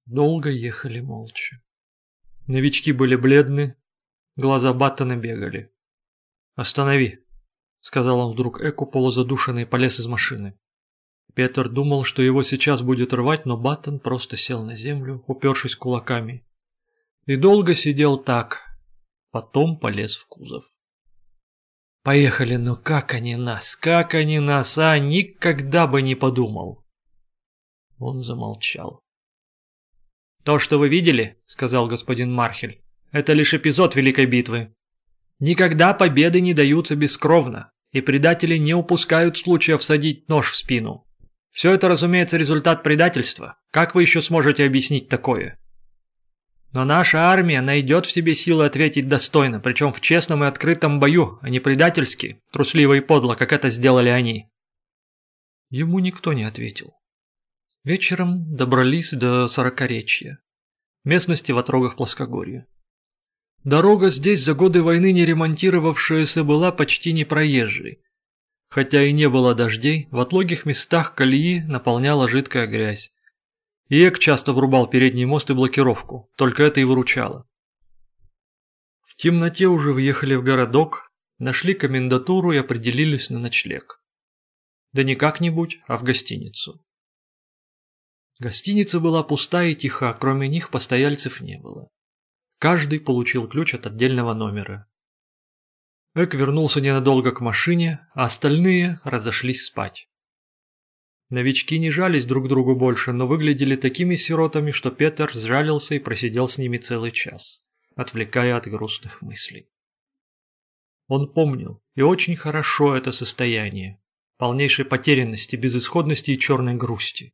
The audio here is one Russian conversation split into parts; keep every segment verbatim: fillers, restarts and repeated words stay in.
Долго ехали молча. Новички были бледны, глаза Баттона бегали. «Останови», — сказал он вдруг Эку, полузадушенный, и полез из машины. Петер думал, что его сейчас будет рвать, но Баттон просто сел на землю, упершись кулаками. И долго сидел так, потом полез в кузов. «Поехали, ну как они нас, как они нас, а, никогда бы не подумал!» Он замолчал. «То, что вы видели, — сказал господин Мархель, — это лишь эпизод Великой битвы. Никогда победы не даются бескровно, и предатели не упускают случая всадить нож в спину. Все это, разумеется, результат предательства. Как вы еще сможете объяснить такое? Но наша армия найдет в себе силы ответить достойно, причем в честном и открытом бою, а не предательски, трусливо и подло, как это сделали они». Ему никто не ответил. Вечером добрались до Сорокоречья, местности в отрогах плоскогорья. Дорога здесь за годы войны не ремонтировавшаяся была почти непроезжей. Хотя и не было дождей, в отлогих местах колеи наполняла жидкая грязь. И Эк часто врубал передний мост и блокировку, только это и выручало. В темноте уже въехали в городок, нашли комендатуру и определились на ночлег. Да не как-нибудь, а в гостиницу. Гостиница была пуста и тиха, кроме них постояльцев не было. Каждый получил ключ от отдельного номера. Эк вернулся ненадолго к машине, а остальные разошлись спать. Новички не жались друг к другу больше, но выглядели такими сиротами, что Петер сжалился и просидел с ними целый час, отвлекая от грустных мыслей. Он помнил, и очень хорошо, это состояние, полнейшей потерянности, безысходности и черной грусти.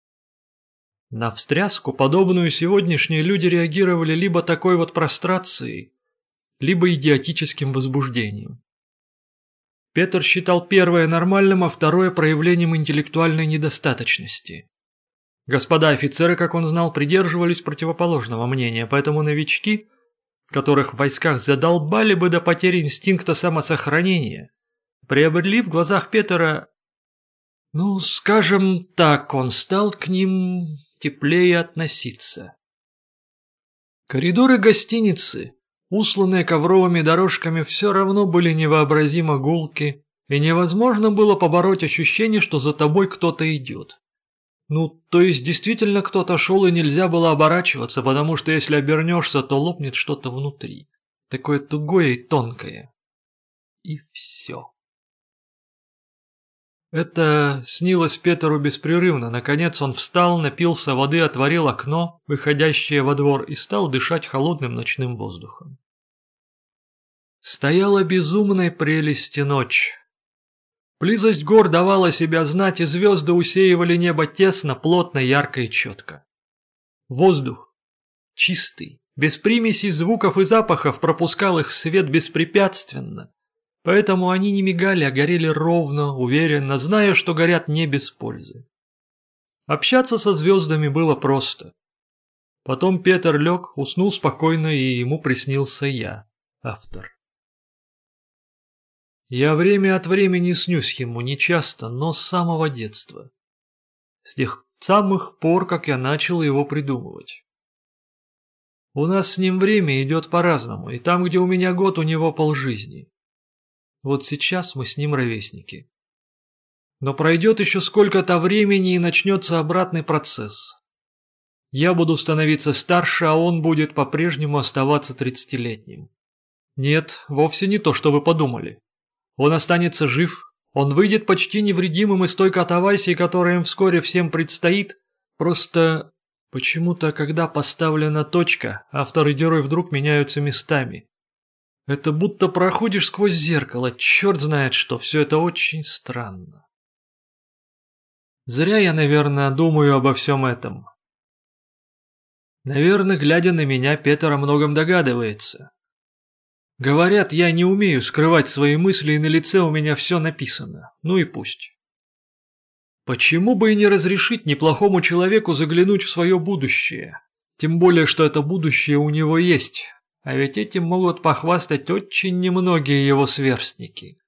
На встряску, подобную сегодняшние, люди реагировали либо такой вот прострацией, либо идиотическим возбуждением. Петер считал первое нормальным, а второе проявлением интеллектуальной недостаточности. Господа офицеры, как он знал, придерживались противоположного мнения, поэтому новички, которых в войсках задолбали бы до потери инстинкта самосохранения, приобрели в глазах Петера, ну, скажем так, он стал к ним теплее относиться. Коридоры гостиницы, усланные ковровыми дорожками, все равно были невообразимо гулки, и невозможно было побороть ощущение, что за тобой кто-то идет. Ну, то есть действительно кто-то шел, и нельзя было оборачиваться, потому что если обернешься, то лопнет что-то внутри, такое тугое и тонкое. И все. Это снилось Петеру беспрерывно. Наконец он встал, напился воды, отворил окно, выходящее во двор, и стал дышать холодным ночным воздухом. Стояла безумной прелести ночь. Близость гор давала себя знать, и звезды усеивали небо тесно, плотно, ярко и четко. Воздух чистый, без примесей звуков и запахов, пропускал их свет беспрепятственно. Поэтому они не мигали, а горели ровно, уверенно, зная, что горят не без пользы. Общаться со звездами было просто. Потом Петер лег, уснул спокойно, и ему приснился я, автор. Я время от времени снюсь ему, нечасто, но с самого детства. С тех самых пор, как я начал его придумывать. У нас с ним время идет по-разному, и там, где у меня год, у него полжизни. Вот сейчас мы с ним ровесники. Но пройдет еще сколько-то времени, и начнется обратный процесс. Я буду становиться старше, а он будет по-прежнему оставаться тридцатилетним. Нет, вовсе не то, что вы подумали. Он останется жив, он выйдет почти невредимым из той катавасии, которая им вскоре всем предстоит. Просто почему-то, когда поставлена точка, автор и герой вдруг меняются местами. Это будто проходишь сквозь зеркало, черт знает что, все это очень странно. Зря я, наверное, думаю обо всем этом. Наверное, глядя на меня, Петер о многом догадывается. Говорят, я не умею скрывать свои мысли, и на лице у меня все написано. Ну и пусть. Почему бы и не разрешить неплохому человеку заглянуть в свое будущее? Тем более, что это будущее у него есть. А ведь этим могут похвастать очень немногие его сверстники.